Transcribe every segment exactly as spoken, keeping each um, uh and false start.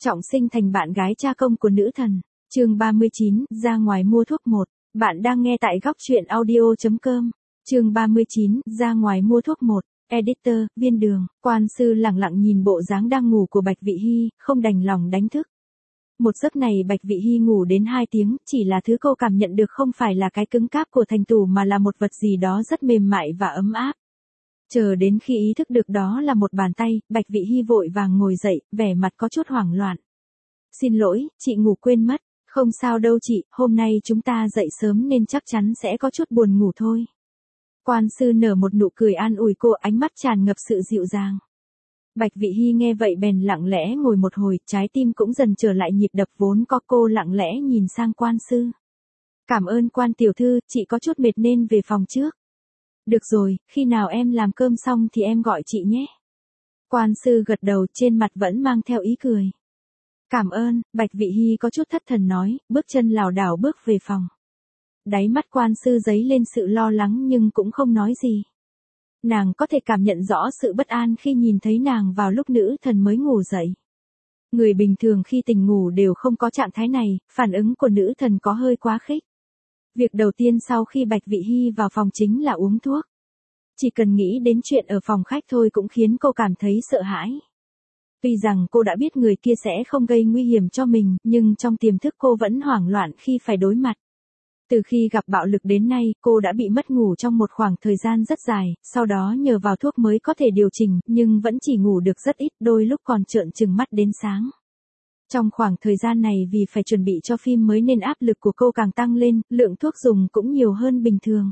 Trọng sinh thành bạn gái cha công của nữ thần. Chương ba mươi chín, ra ngoài mua thuốc một. Bạn đang nghe tại góc truyện audio chấm com. Chương ba mươi chín, ra ngoài mua thuốc một. Editor, Viên Đường. Quan sư lặng lặng nhìn bộ dáng đang ngủ của Bạch Vị Hi, không đành lòng đánh thức. Một giấc này Bạch Vị Hi ngủ đến hai tiếng, chỉ là thứ cô cảm nhận được không phải là cái cứng cáp của thành tủ mà là một vật gì đó rất mềm mại và ấm áp. Chờ đến khi ý thức được đó là một bàn tay, Bạch Vị Hi vội vàng ngồi dậy, vẻ mặt có chút hoảng loạn. Xin lỗi, chị ngủ quên mất. Không sao đâu chị, hôm nay chúng ta dậy sớm nên chắc chắn sẽ có chút buồn ngủ thôi. Quan sư nở một nụ cười an ủi cô, ánh mắt tràn ngập sự dịu dàng. Bạch Vị Hi nghe vậy bèn lặng lẽ ngồi một hồi, trái tim cũng dần trở lại nhịp đập vốn có, cô lặng lẽ nhìn sang quan sư. Cảm ơn Quan tiểu thư, chị có chút mệt nên về phòng trước. Được rồi, khi nào em làm cơm xong thì em gọi chị nhé. Quan sư gật đầu, trên mặt vẫn mang theo ý cười. Cảm ơn, Bạch Vị Hi có chút thất thần nói, bước chân lảo đảo bước về phòng. Đáy mắt quan sư dấy lên sự lo lắng nhưng cũng không nói gì. Nàng có thể cảm nhận rõ sự bất an khi nhìn thấy nàng vào lúc nữ thần mới ngủ dậy. Người bình thường khi tỉnh ngủ đều không có trạng thái này, phản ứng của nữ thần có hơi quá khích. Việc đầu tiên sau khi Bạch Vị Hi vào phòng chính là uống thuốc. Chỉ cần nghĩ đến chuyện ở phòng khách thôi cũng khiến cô cảm thấy sợ hãi. Tuy rằng cô đã biết người kia sẽ không gây nguy hiểm cho mình, nhưng trong tiềm thức cô vẫn hoảng loạn khi phải đối mặt. Từ khi gặp bạo lực đến nay, cô đã bị mất ngủ trong một khoảng thời gian rất dài, sau đó nhờ vào thuốc mới có thể điều chỉnh, nhưng vẫn chỉ ngủ được rất ít, đôi lúc còn trợn trừng mắt đến sáng. Trong khoảng thời gian này vì phải chuẩn bị cho phim mới nên áp lực của cô càng tăng lên, lượng thuốc dùng cũng nhiều hơn bình thường.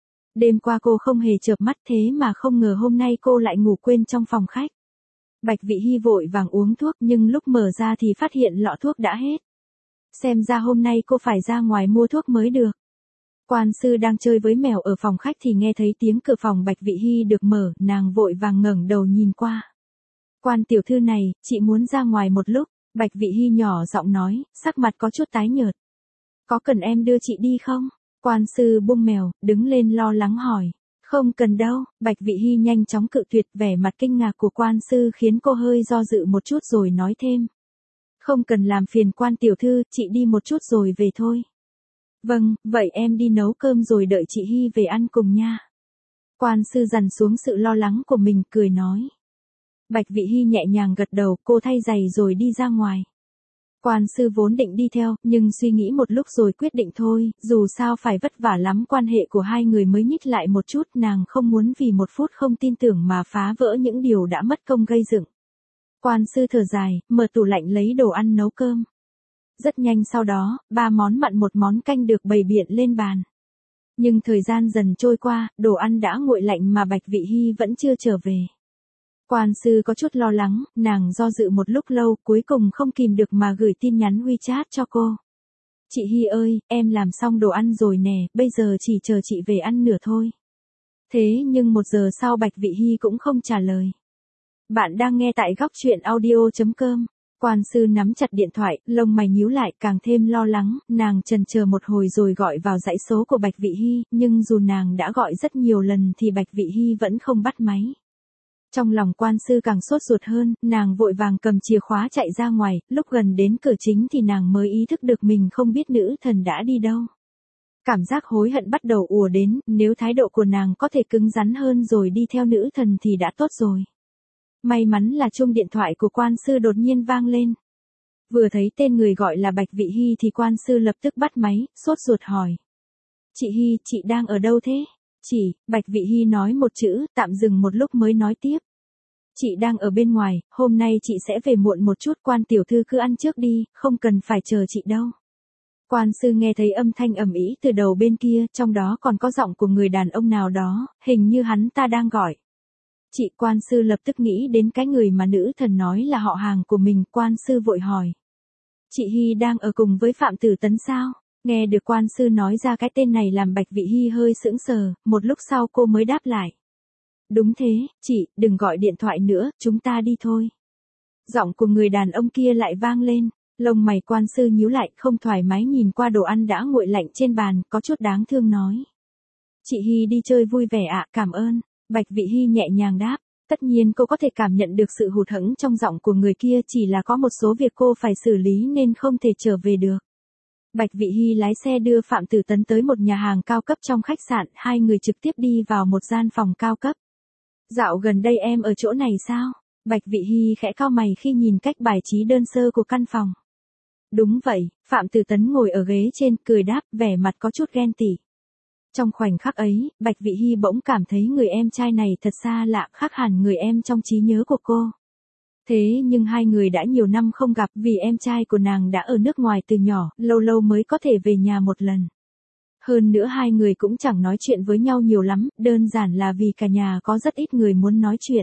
Đêm qua cô không hề chợp mắt thế mà không ngờ hôm nay cô lại ngủ quên trong phòng khách. Bạch Vị Hi vội vàng uống thuốc nhưng lúc mở ra thì phát hiện lọ thuốc đã hết. Xem ra hôm nay cô phải ra ngoài mua thuốc mới được. Quan sư đang chơi với mèo ở phòng khách thì nghe thấy tiếng cửa phòng Bạch Vị Hi được mở, nàng vội vàng ngẩng đầu nhìn qua. Quan tiểu thư này, chị muốn ra ngoài một lúc. Bạch Vị Hi nhỏ giọng nói, sắc mặt có chút tái nhợt. Có cần em đưa chị đi không? Quan sư buông mèo, đứng lên lo lắng hỏi. Không cần đâu, Bạch Vị Hi nhanh chóng cự tuyệt, vẻ mặt kinh ngạc của quan sư khiến cô hơi do dự một chút rồi nói thêm. Không cần làm phiền Quan tiểu thư, chị đi một chút rồi về thôi. Vâng, vậy em đi nấu cơm rồi đợi chị Hi về ăn cùng nha. Quan sư dằn xuống sự lo lắng của mình, cười nói. Bạch Vị Hi nhẹ nhàng gật đầu, cô thay giày rồi đi ra ngoài. Quan sư vốn định đi theo, nhưng suy nghĩ một lúc rồi quyết định thôi, dù sao phải vất vả lắm quan hệ của hai người mới nhích lại một chút, nàng không muốn vì một phút không tin tưởng mà phá vỡ những điều đã mất công gây dựng. Quan sư thở dài, mở tủ lạnh lấy đồ ăn nấu cơm. Rất nhanh sau đó, ba món mặn một món canh được bày biện lên bàn. Nhưng thời gian dần trôi qua, đồ ăn đã nguội lạnh mà Bạch Vị Hi vẫn chưa trở về. Quan sư có chút lo lắng, nàng do dự một lúc lâu, cuối cùng không kìm được mà gửi tin nhắn WeChat cho cô. Chị Hi ơi, em làm xong đồ ăn rồi nè, bây giờ chỉ chờ chị về ăn nửa thôi. Thế nhưng một giờ sau Bạch Vị Hi cũng không trả lời. Bạn đang nghe tại góc truyện audio chấm com. Quan sư nắm chặt điện thoại, lông mày nhíu lại, càng thêm lo lắng, nàng chần chờ một hồi rồi gọi vào dãy số của Bạch Vị Hi, nhưng dù nàng đã gọi rất nhiều lần thì Bạch Vị Hi vẫn không bắt máy. Trong lòng quan sư càng sốt ruột hơn, nàng vội vàng cầm chìa khóa chạy ra ngoài, lúc gần đến cửa chính thì nàng mới ý thức được mình không biết nữ thần đã đi đâu. Cảm giác hối hận bắt đầu ùa đến, nếu thái độ của nàng có thể cứng rắn hơn rồi đi theo nữ thần thì đã tốt rồi. May mắn là chuông điện thoại của quan sư đột nhiên vang lên. Vừa thấy tên người gọi là Bạch Vị Hi thì quan sư lập tức bắt máy, sốt ruột hỏi. Chị Hi, chị đang ở đâu thế? Chị, Bạch Vị Hi nói một chữ, tạm dừng một lúc mới nói tiếp. Chị đang ở bên ngoài, hôm nay chị sẽ về muộn một chút, Quan tiểu thư cứ ăn trước đi, không cần phải chờ chị đâu. Quan sư nghe thấy âm thanh ầm ĩ từ đầu bên kia, trong đó còn có giọng của người đàn ông nào đó, hình như hắn ta đang gọi. Chị, quan sư lập tức nghĩ đến cái người mà nữ thần nói là họ hàng của mình, quan sư vội hỏi. Chị Hi đang ở cùng với Phạm Tử Tấn sao? Nghe được quan sư nói ra cái tên này làm Bạch Vị Hi hơi sững sờ, một lúc sau cô mới đáp lại. Đúng thế, chị, đừng gọi điện thoại nữa, chúng ta đi thôi. Giọng của người đàn ông kia lại vang lên, lông mày quan sư nhíu lại, không thoải mái nhìn qua đồ ăn đã nguội lạnh trên bàn, có chút đáng thương nói. Chị Hi đi chơi vui vẻ ạ, cảm ơn. Bạch Vị Hi nhẹ nhàng đáp. Tất nhiên cô có thể cảm nhận được sự hụt hẫng trong giọng của người kia, chỉ là có một số việc cô phải xử lý nên không thể trở về được. Bạch Vị Hy lái xe đưa Phạm Tử Tấn tới một nhà hàng cao cấp trong khách sạn, hai người trực tiếp đi vào một gian phòng cao cấp. Dạo gần đây em ở chỗ này sao? Bạch Vị Hy khẽ cau mày khi nhìn cách bài trí đơn sơ của căn phòng. Đúng vậy, Phạm Tử Tấn ngồi ở ghế trên, cười đáp, vẻ mặt có chút ghen tị. Trong khoảnh khắc ấy, Bạch Vị Hy bỗng cảm thấy người em trai này thật xa lạ, khác hẳn người em trong trí nhớ của cô. Thế nhưng hai người đã nhiều năm không gặp vì em trai của nàng đã ở nước ngoài từ nhỏ, lâu lâu mới có thể về nhà một lần. Hơn nữa hai người cũng chẳng nói chuyện với nhau nhiều lắm, đơn giản là vì cả nhà có rất ít người muốn nói chuyện.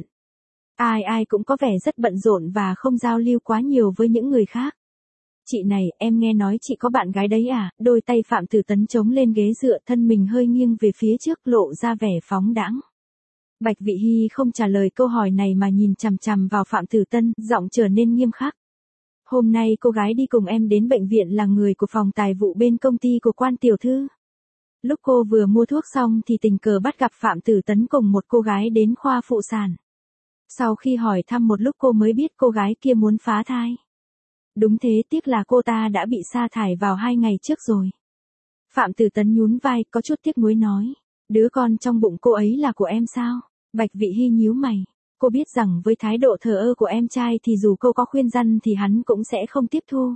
Ai ai cũng có vẻ rất bận rộn và không giao lưu quá nhiều với những người khác. Chị này, em nghe nói chị có bạn gái đấy à? Đôi tay Phạm Tử Tấn chống lên ghế dựa, thân mình hơi nghiêng về phía trước, lộ ra vẻ phóng đãng. Bạch Vị Hy không trả lời câu hỏi này mà nhìn chằm chằm vào Phạm Tử Tấn, giọng trở nên nghiêm khắc. Hôm nay cô gái đi cùng em đến bệnh viện là người của phòng tài vụ bên công ty của Quan tiểu thư. Lúc cô vừa mua thuốc xong thì tình cờ bắt gặp Phạm Tử Tấn cùng một cô gái đến khoa phụ sản. Sau khi hỏi thăm một lúc cô mới biết cô gái kia muốn phá thai. Đúng thế, tiếc là cô ta đã bị sa thải vào hai ngày trước rồi. Phạm Tử Tấn nhún vai, có chút tiếc nuối nói. Đứa con trong bụng cô ấy là của em sao? Bạch Vị Hy nhíu mày. Cô biết rằng với thái độ thờ ơ của em trai thì dù cô có khuyên răn thì hắn cũng sẽ không tiếp thu.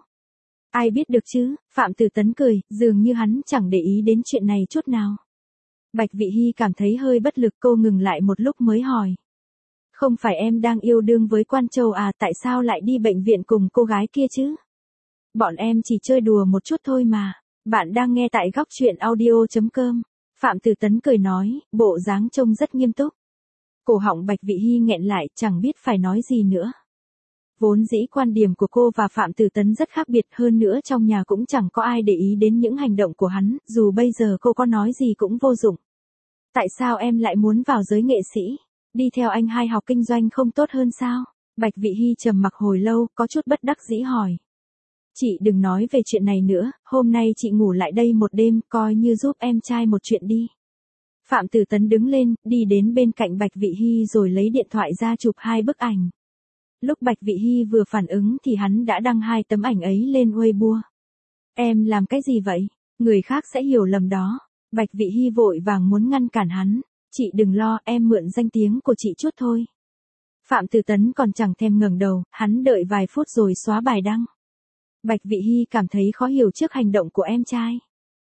Ai biết được chứ, Phạm Tử Tấn cười, dường như hắn chẳng để ý đến chuyện này chút nào. Bạch Vị Hy cảm thấy hơi bất lực, cô ngừng lại một lúc mới hỏi. Không phải em đang yêu đương với Quan Châu à, tại sao lại đi bệnh viện cùng cô gái kia chứ? Bọn em chỉ chơi đùa một chút thôi mà. Bạn đang nghe tại góc truyện audio chấm com. Phạm Tử Tấn cười nói, bộ dáng trông rất nghiêm túc. Cổ họng Bạch Vị Hy nghẹn lại, chẳng biết phải nói gì nữa. Vốn dĩ quan điểm của cô và Phạm Tử Tấn rất khác biệt, hơn nữa trong nhà cũng chẳng có ai để ý đến những hành động của hắn, dù bây giờ cô có nói gì cũng vô dụng. Tại sao em lại muốn vào giới nghệ sĩ? Đi theo anh hai học kinh doanh không tốt hơn sao? Bạch Vị Hy trầm mặc hồi lâu, có chút bất đắc dĩ hỏi. Chị đừng nói về chuyện này nữa, hôm nay chị ngủ lại đây một đêm, coi như giúp em trai một chuyện đi. Phạm Tử Tấn đứng lên, đi đến bên cạnh Bạch Vị Hy rồi lấy điện thoại ra chụp hai bức ảnh. Lúc Bạch Vị Hy vừa phản ứng thì hắn đã đăng hai tấm ảnh ấy lên Weibo. Em làm cái gì vậy? Người khác sẽ hiểu lầm đó. Bạch Vị Hy vội vàng muốn ngăn cản hắn. Chị đừng lo, em mượn danh tiếng của chị chút thôi. Phạm Tử Tấn còn chẳng thèm ngẩng đầu, hắn đợi vài phút rồi xóa bài đăng. Bạch Vị Hy cảm thấy khó hiểu trước hành động của em trai.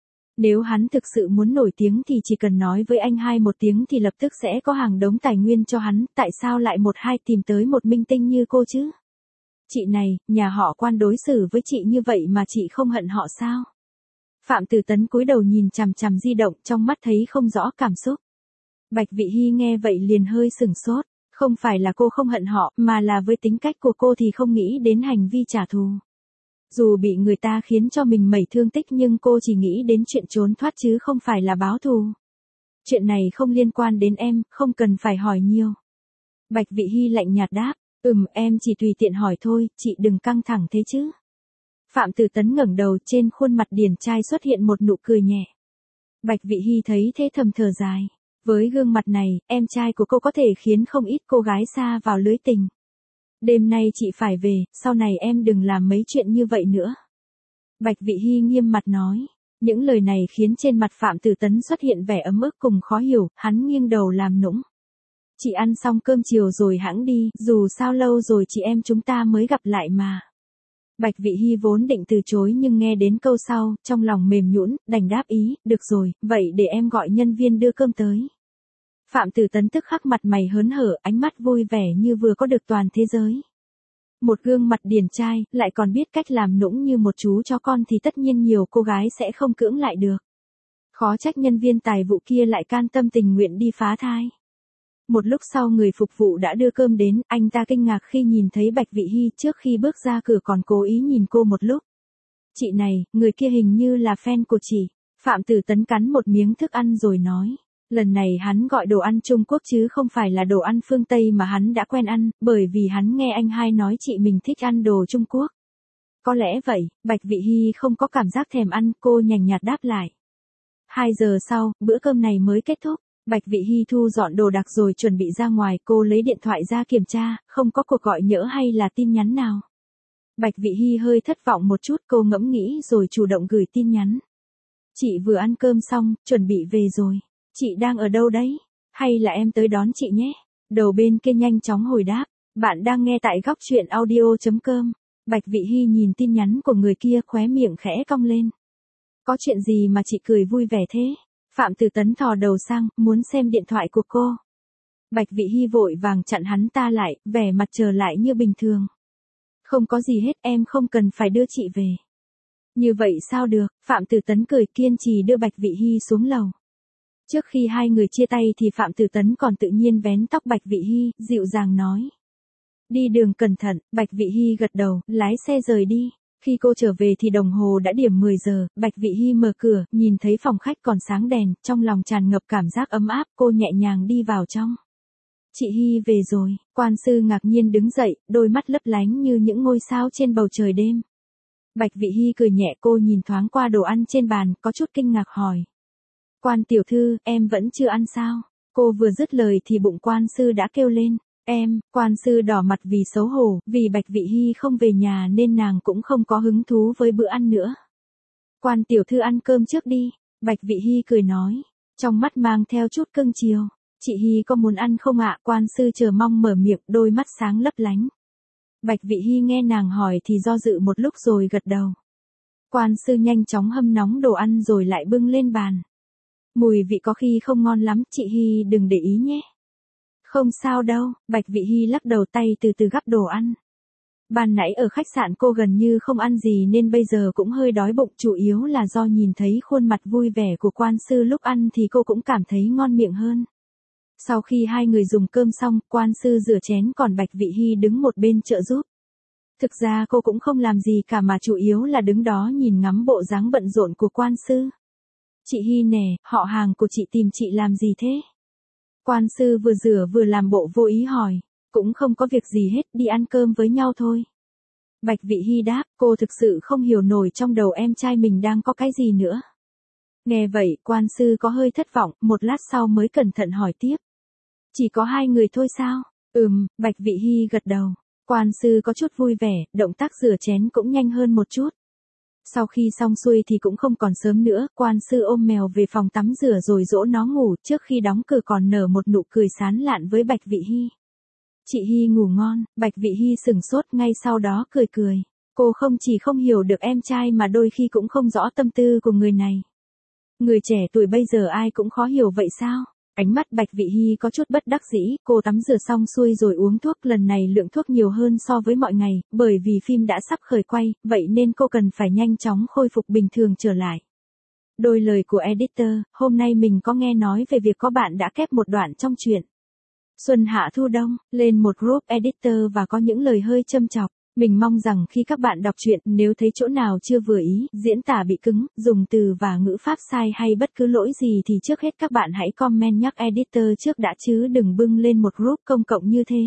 Nếu hắn thực sự muốn nổi tiếng thì chỉ cần nói với anh hai một tiếng thì lập tức sẽ có hàng đống tài nguyên cho hắn, tại sao lại một hai tìm tới một minh tinh như cô chứ? Chị này, nhà họ Quan đối xử với chị như vậy mà chị không hận họ sao? Phạm Tử Tấn cúi đầu nhìn chằm chằm di động, trong mắt thấy không rõ cảm xúc. Bạch Vị Hy nghe vậy liền hơi sửng sốt, không phải là cô không hận họ, mà là với tính cách của cô thì không nghĩ đến hành vi trả thù. Dù bị người ta khiến cho mình mẩy thương tích nhưng cô chỉ nghĩ đến chuyện trốn thoát chứ không phải là báo thù. Chuyện này không liên quan đến em, không cần phải hỏi nhiều. Bạch Vị Hy lạnh nhạt đáp, ừm em chỉ tùy tiện hỏi thôi, chị đừng căng thẳng thế chứ. Phạm Tử Tấn ngẩng đầu, trên khuôn mặt điển trai xuất hiện một nụ cười nhẹ. Bạch Vị Hy thấy thế thầm thở dài. Với gương mặt này, em trai của cô có thể khiến không ít cô gái xa vào lưới tình. Đêm nay chị phải về, sau này em đừng làm mấy chuyện như vậy nữa. Bạch Vị Hy nghiêm mặt nói. Những lời này khiến trên mặt Phạm Tử Tấn xuất hiện vẻ ấm ức cùng khó hiểu, hắn nghiêng đầu làm nũng. Chị ăn xong cơm chiều rồi hãng đi, dù sao lâu rồi chị em chúng ta mới gặp lại mà. Bạch Vị Hy vốn định từ chối nhưng nghe đến câu sau, trong lòng mềm nhũn, đành đáp ý, được rồi, vậy để em gọi nhân viên đưa cơm tới. Phạm Tử Tấn tức khắc mặt mày hớn hở, ánh mắt vui vẻ như vừa có được toàn thế giới. Một gương mặt điển trai, lại còn biết cách làm nũng như một chú chó con thì tất nhiên nhiều cô gái sẽ không cưỡng lại được. Khó trách nhân viên tài vụ kia lại can tâm tình nguyện đi phá thai. Một lúc sau người phục vụ đã đưa cơm đến, anh ta kinh ngạc khi nhìn thấy Bạch Vị Hy, trước khi bước ra cửa còn cố ý nhìn cô một lúc. Chị này, người kia hình như là fan của chị. Phạm Tử Tấn cắn một miếng thức ăn rồi nói. Lần này hắn gọi đồ ăn Trung Quốc chứ không phải là đồ ăn phương Tây mà hắn đã quen ăn, bởi vì hắn nghe anh hai nói chị mình thích ăn đồ Trung Quốc. Có lẽ vậy, Bạch Vị Hy không có cảm giác thèm ăn, cô nhàn nhạt đáp lại. Hai giờ sau, bữa cơm này mới kết thúc. Bạch Vị Hy thu dọn đồ đạc rồi chuẩn bị ra ngoài, cô lấy điện thoại ra kiểm tra, không có cuộc gọi nhỡ hay là tin nhắn nào. Bạch Vị Hy hơi thất vọng một chút, cô ngẫm nghĩ rồi chủ động gửi tin nhắn. Chị vừa ăn cơm xong, chuẩn bị về rồi. Chị đang ở đâu đấy? Hay là em tới đón chị nhé? Đầu bên kia nhanh chóng hồi đáp. Bạn đang nghe tại góc truyện audio chấm com. Bạch Vị Hy nhìn tin nhắn của người kia, khóe miệng khẽ cong lên. Có chuyện gì mà chị cười vui vẻ thế? Phạm Tử Tấn thò đầu sang, muốn xem điện thoại của cô. Bạch Vị Hy vội vàng chặn hắn ta lại, vẻ mặt trở lại như bình thường. Không có gì hết, em không cần phải đưa chị về. Như vậy sao được? Phạm Tử Tấn cười kiên trì đưa Bạch Vị Hy xuống lầu. Trước khi hai người chia tay thì Phạm Tử Tấn còn tự nhiên vén tóc Bạch Vị Hy, dịu dàng nói. Đi đường cẩn thận. Bạch Vị Hy gật đầu, lái xe rời đi. Khi cô trở về thì đồng hồ đã điểm mười giờ, Bạch Vị Hy mở cửa, nhìn thấy phòng khách còn sáng đèn, trong lòng tràn ngập cảm giác ấm áp, cô nhẹ nhàng đi vào trong. Chị Hy về rồi, quan sư ngạc nhiên đứng dậy, đôi mắt lấp lánh như những ngôi sao trên bầu trời đêm. Bạch Vị Hy cười nhẹ, cô nhìn thoáng qua đồ ăn trên bàn, có chút kinh ngạc hỏi. Quan tiểu thư, em vẫn chưa ăn sao? Cô vừa dứt lời thì bụng quan sư đã kêu lên. Em, quan sư đỏ mặt vì xấu hổ, vì Bạch Vị Hy không về nhà nên nàng cũng không có hứng thú với bữa ăn nữa. Quan tiểu thư ăn cơm trước đi, Bạch Vị Hy cười nói, trong mắt mang theo chút cưng chiều. Chị Hy có muốn ăn không ạ? Quan sư chờ mong mở miệng, đôi mắt sáng lấp lánh. Bạch Vị Hy nghe nàng hỏi thì do dự một lúc rồi gật đầu. Quan sư nhanh chóng hâm nóng đồ ăn rồi lại bưng lên bàn. Mùi vị có khi không ngon lắm, chị Hy đừng để ý nhé. Không sao đâu, Bạch Vị Hy lắc đầu, tay từ từ gắp đồ ăn. Ban nãy ở khách sạn cô gần như không ăn gì nên bây giờ cũng hơi đói bụng, chủ yếu là do nhìn thấy khuôn mặt vui vẻ của quan sư lúc ăn thì cô cũng cảm thấy ngon miệng hơn. Sau khi hai người dùng cơm xong, quan sư rửa chén còn Bạch Vị Hy đứng một bên trợ giúp. Thực ra cô cũng không làm gì cả mà chủ yếu là đứng đó nhìn ngắm bộ dáng bận rộn của quan sư. Chị Hy nè, họ hàng của chị tìm chị làm gì thế? Quan sư vừa rửa vừa làm bộ vô ý hỏi. Cũng không có việc gì hết, đi ăn cơm với nhau thôi. Bạch Vị Hy đáp, cô thực sự không hiểu nổi trong đầu em trai mình đang có cái gì nữa. Nghe vậy, quan sư có hơi thất vọng, một lát sau mới cẩn thận hỏi tiếp. Chỉ có hai người thôi sao? Ừm, Bạch Vị Hy gật đầu. Quan sư có chút vui vẻ, động tác rửa chén cũng nhanh hơn một chút. Sau khi xong xuôi thì cũng không còn sớm nữa, quan sư ôm mèo về phòng tắm rửa rồi dỗ nó ngủ, trước khi đóng cửa còn nở một nụ cười sán lạn với Bạch Vị Hy. Chị Hy ngủ ngon, Bạch Vị Hy sừng sốt, ngay sau đó cười cười. Cô không chỉ không hiểu được em trai mà đôi khi cũng không rõ tâm tư của người này. Người trẻ tuổi bây giờ ai cũng khó hiểu vậy sao? Ánh mắt Bạch Vị Hy có chút bất đắc dĩ, cô tắm rửa xong xuôi rồi uống thuốc, lần này lượng thuốc nhiều hơn so với mọi ngày, bởi vì phim đã sắp khởi quay, vậy nên cô cần phải nhanh chóng khôi phục bình thường trở lại. Đôi lời của editor, hôm nay mình có nghe nói về việc có bạn đã kép một đoạn trong truyện Xuân Hạ Thu Đông, lên một group editor và có những lời hơi châm chọc. Mình mong rằng khi các bạn đọc truyện, nếu thấy chỗ nào chưa vừa ý, diễn tả bị cứng, dùng từ và ngữ pháp sai hay bất cứ lỗi gì thì trước hết các bạn hãy comment nhắc editor trước đã chứ đừng bưng lên một group công cộng như thế.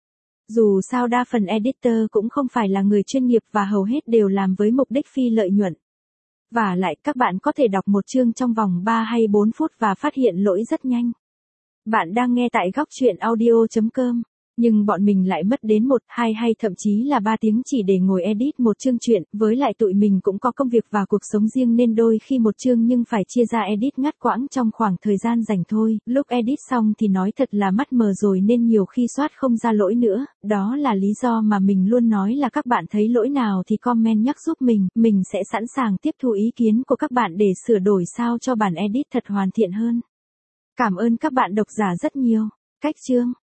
Dù sao đa phần editor cũng không phải là người chuyên nghiệp và hầu hết đều làm với mục đích phi lợi nhuận. Và lại các bạn có thể đọc một chương trong vòng ba hay bốn phút và phát hiện lỗi rất nhanh. Bạn đang nghe tại góc truyện audio chấm com. Nhưng bọn mình lại mất đến một, hai hay thậm chí là ba tiếng chỉ để ngồi edit một chương truyện, với lại tụi mình cũng có công việc và cuộc sống riêng nên đôi khi một chương nhưng phải chia ra edit ngắt quãng trong khoảng thời gian rảnh thôi, lúc edit xong thì nói thật là mắt mờ rồi nên nhiều khi soát không ra lỗi nữa, đó là lý do mà mình luôn nói là các bạn thấy lỗi nào thì comment nhắc giúp mình, mình sẽ sẵn sàng tiếp thu ý kiến của các bạn để sửa đổi sao cho bản edit thật hoàn thiện hơn. Cảm ơn các bạn độc giả rất nhiều. Cách chương